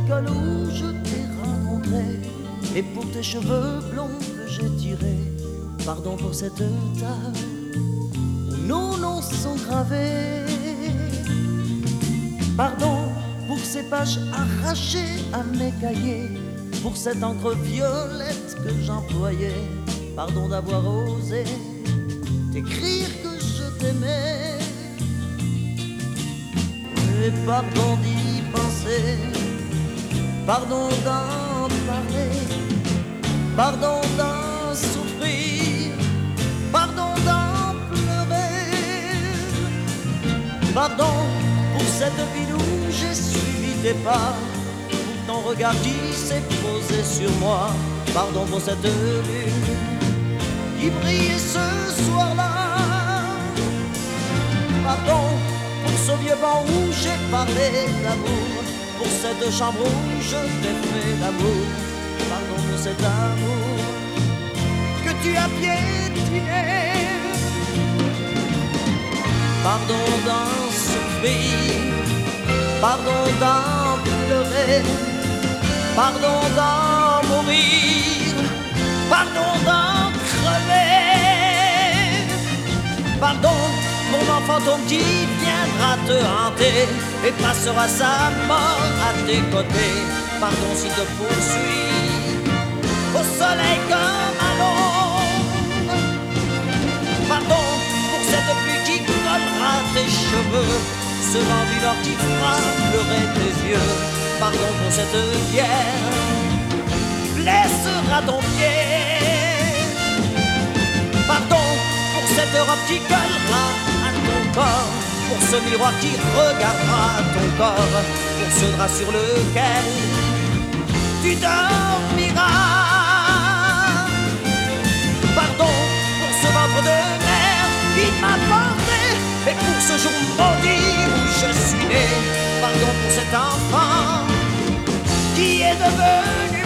l'école où je t'ai rencontré, et pour tes cheveux blonds que j'ai tirés. Pardon pour cette table où nos noms sont gravés. Pardon pour ces pages arrachées à mes cahiers, pour cette encre violette que j'employais. Pardon d'avoir osé t'écrire que je t'aimais. Et pardon d'y penser, pardon d'en parler, pardon d'en souffrir, pardon d'en pleurer. Pardon pour cette ville où j'ai suivi tes pas, pour ton regard qui s'est posé sur moi. Pardon pour cette lune qui brillait ce soir-là. Pardon pour ce vieux banc où j'ai parlé d'amour, pour cette chambre où je t'ai fait l'amour. Pardon pour cet amour que tu as piétiné. Pardon d'en souffrir, pardon d'en pleurer, pardon d'en mourir, pardon d'en crever. Pardon pour mon fantôme qui viendra te hanter et passera sa mort à tes côtés. Pardon s'il te poursuit au soleil comme à l'ombre. Pardon pour cette pluie qui collera tes cheveux, ce vent du nord qui fera pleurer tes yeux. Pardon pour cette pierre qui blessera ton pied. Pardon pour cette robe qui collera à ton corps, pour ce miroir qui regardera ton corps, pour ce drap sur lequel tu dormiras. Pardon pour ce ventre de mer qui m'a porté, et pour ce jour maudit où je suis né. Pardon pour cet enfant qui est devenu